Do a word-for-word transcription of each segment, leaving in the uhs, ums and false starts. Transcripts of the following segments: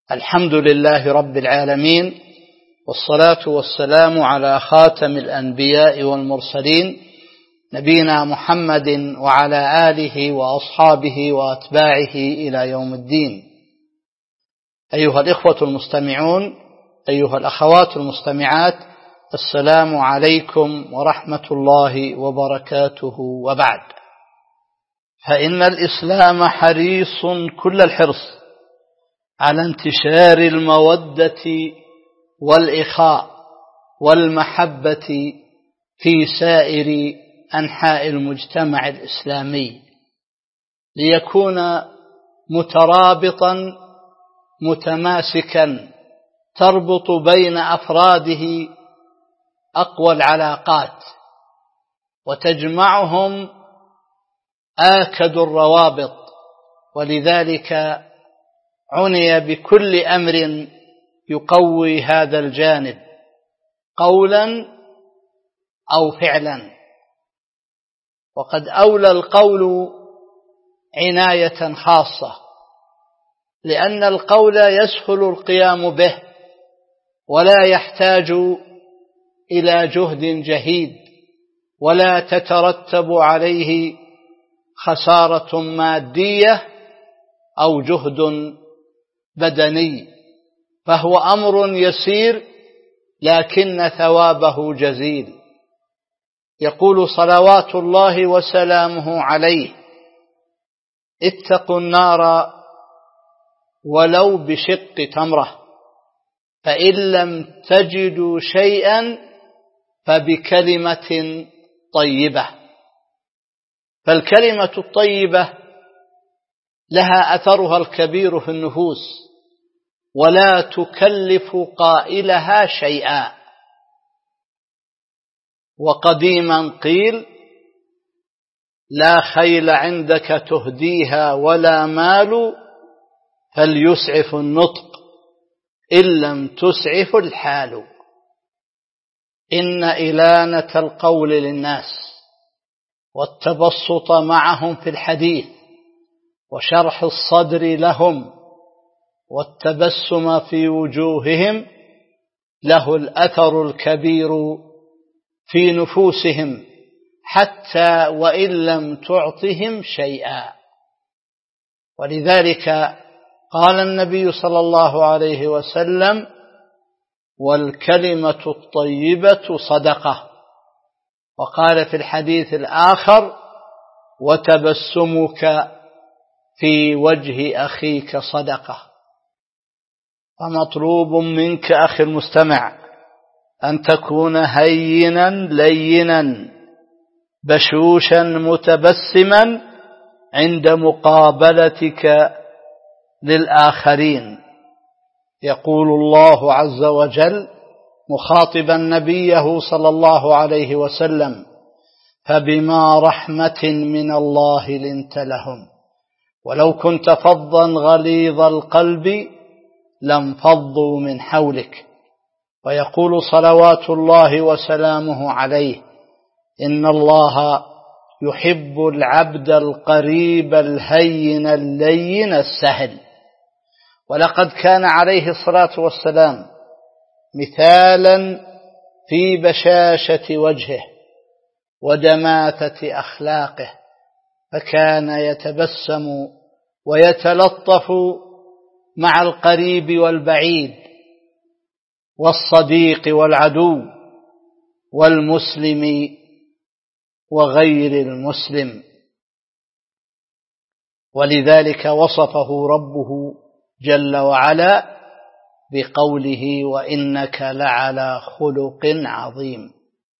الحمد لله رب العالمين، والصلاة والسلام على خاتم الأنبياء والمرسلين نبينا محمد وعلى آله وأصحابه وأتباعه إلى يوم الدين. أيها الإخوة المستمعون، أيها الأخوات المستمعات، السلام عليكم ورحمة الله وبركاته. وبعد، فإن الإسلام حريص كل الحرص على انتشار المودة والإخاء والمحبة في سائر أنحاء المجتمع الإسلامي، ليكون مترابطا متماسكا تربط بين أفراده أقوى العلاقات وتجمعهم آكد الروابط. ولذلك عني بكل أمر يقوي هذا الجانب قولا أو فعلا، وقد أولى القول عناية خاصة، لأن القول يسهل القيام به ولا يحتاج إلى جهد جهيد، ولا تترتب عليه خسارة مادية أو جهد بدني، فهو أمر يسير لكن ثوابه جزيل. يقول صلوات الله وسلامه عليه: اتقوا النار ولو بشق تمرة، فإن لم تجدوا شيئا فبكلمة طيبة. فالكلمة الطيبة لها أثرها الكبير في النفوس، ولا تكلف قائلها شيئا. وقديما قيل: لا خيل عندك تهديها ولا مال، فليسعف النطق إن لم تسعف الحال. إن إلانة القول للناس والتبسط معهم في الحديث وشرح الصدر لهم والتبسم في وجوههم له الأثر الكبير في نفوسهم، حتى وإن لم تعطهم شيئا. ولذلك قال النبي صلى الله عليه وسلم: والكلمة الطيبة صدقة. وقال في الحديث الآخر: وتبسمك في وجه أخيك صدقة. فمطلوب منك أخي المستمع أن تكون هينا لينا بشوشا متبسما عند مقابلتك للآخرين. يقول الله عز وجل مخاطبا نبيه صلى الله عليه وسلم: فبما رحمة من الله لنت لهم ولو كنت فظا غليظ القلب لانفضوا من حولك. ويقول صلوات الله وسلامه عليه: إن الله يحب العبد القريب الهين اللين السهل. ولقد كان عليه الصلاة والسلام مثالا في بشاشة وجهه ودماثة أخلاقه، فكان يتبسم ويتلطف مع القريب والبعيد والصديق والعدو والمسلم وغير المسلم. ولذلك وصفه ربه جل وعلا بقوله: وإنك لعلى خلق عظيم.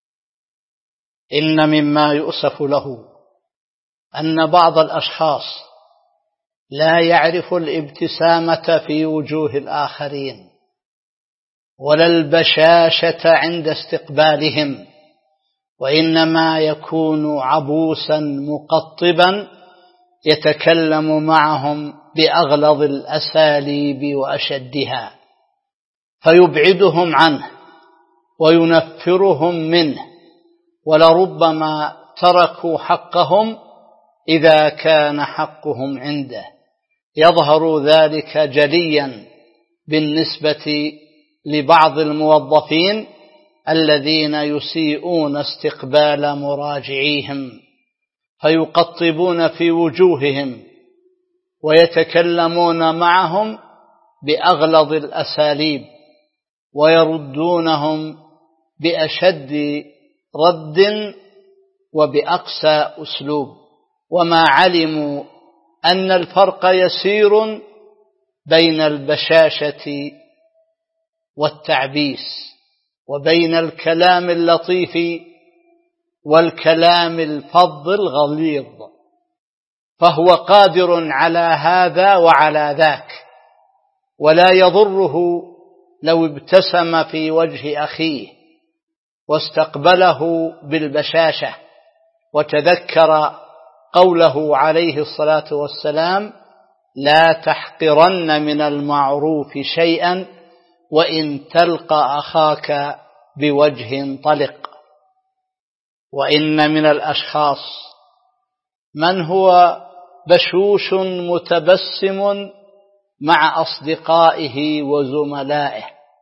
إن مما يؤسف له أن بعض الأشخاص لا يعرف الابتسامة في وجوه الآخرين ولا البشاشة عند استقبالهم، وإنما يكون عبوسا مقطبا يتكلم معهم بأغلظ الأساليب وأشدها، فيبعدهم عنه وينفرهم منه، ولربما تركوا حقهم إذا كان حقهم عنده. يظهر ذلك جليا بالنسبة لبعض الموظفين الذين يسيئون استقبال مراجعيهم، فيقطبون في وجوههم ويتكلمون معهم بأغلظ الأساليب ويردونهم بأشد رد وبأقسى أسلوب، وما علموا أن الفرق يسير بين البشاشة والتعبيس، وبين الكلام اللطيف والكلام الفظ الغليظ، فهو قادر على هذا وعلى ذاك، ولا يضره لو ابتسم في وجه أخيه واستقبله بالبشاشة، وتذكر قوله عليه الصلاة والسلام: لا تحقرن من المعروف شيئا وإن تلقى أخاك بوجه طلق. وإن من الأشخاص من هو بشوش متبسم مع أصدقائه وزملائه،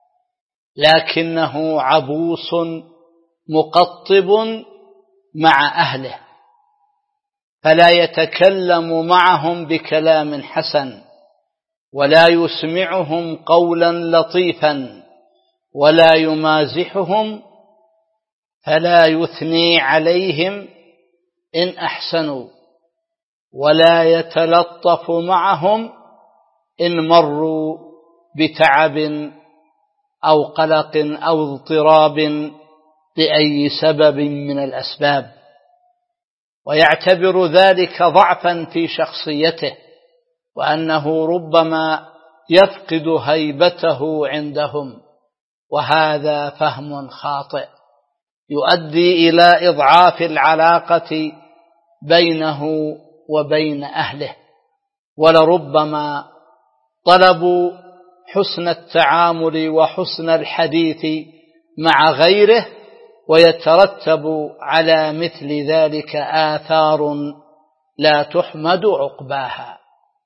لكنه عبوس مقطب مع أهله، فلا يتكلم معهم بكلام حسن، ولا يسمعهم قولا لطيفا، ولا يمازحهم، فلا يثني عليهم إن أحسنوا، ولا يتلطف معهم إن مروا بتعب أو قلق أو اضطراب لأي سبب من الأسباب، ويعتبر ذلك ضعفا في شخصيته، وأنه ربما يفقد هيبته عندهم، وهذا فهم خاطئ يؤدي إلى إضعاف العلاقة بينه وبين أهله، ولربما طلبوا حسن التعامل وحسن الحديث مع غيره، ويترتب على مثل ذلك آثار لا تحمد عقباها.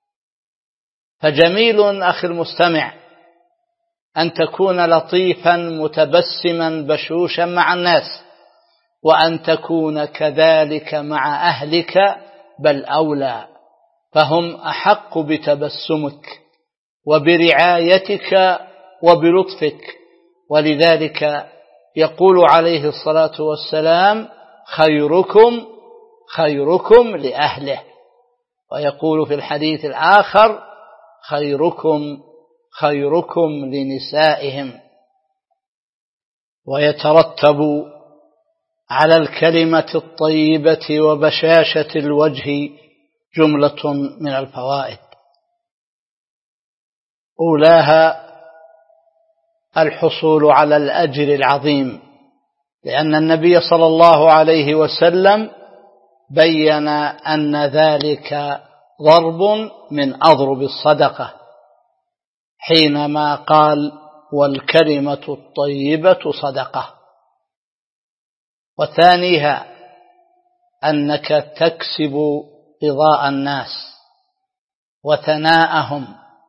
فجميل أخي المستمع أن تكون لطيفا متبسما بشوشا مع الناس، وأن تكون كذلك مع أهلك، بل أولى، فهم أحق بتبسمك وبرعايتك وبلطفك. ولذلك يقول عليه الصلاة والسلام: خيركم خيركم لأهله، ويقول في الحديث الآخر: خيركم خيركم لنسائهم. ويترتب على الكلمة الطيبة وبشاشة الوجه جملة من الفوائد، أولاها الحصول على الأجر العظيم، لأن النبي صلى الله عليه وسلم بين أن ذلك ضرب من أضرب الصدقة، حينما قال: والكلمة الطيبة صدقة. وثانيها أنك تكسب رضاء الناس وثناءهم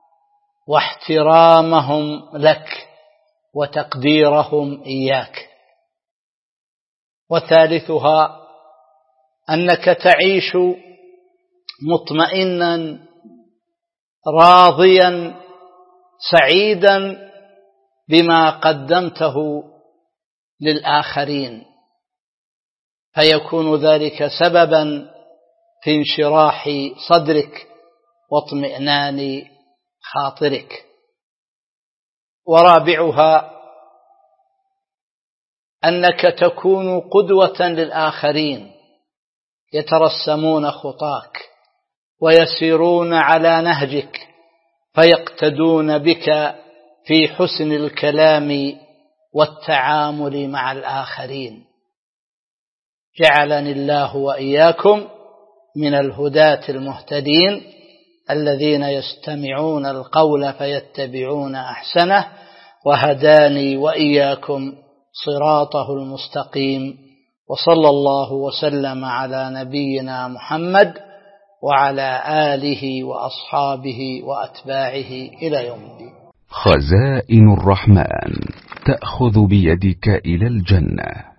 واحترامهم لك وتقديرهم إياك. وثالثها أنك تعيش مطمئنا راضيا سعيدا بما قدمته للآخرين، فيكون ذلك سببا في انشراح صدرك واطمئنان خاطرك. ورابعها أنك تكون قدوة للآخرين، يترسمون خطاك ويسيرون على نهجك، فيقتدون بك في حسن الكلام والتعامل مع الآخرين. جعلني الله وإياكم من الهداة المهتدين الذين يستمعون القول فيتبعون أحسنه، وهداني وإياكم صراطه المستقيم. وصلى الله وسلم على نبينا محمد وعلى آله وأصحابه وأتباعه إلى يوم الدين. خزائن الرحمن تأخذ بيدك إلى الجنة.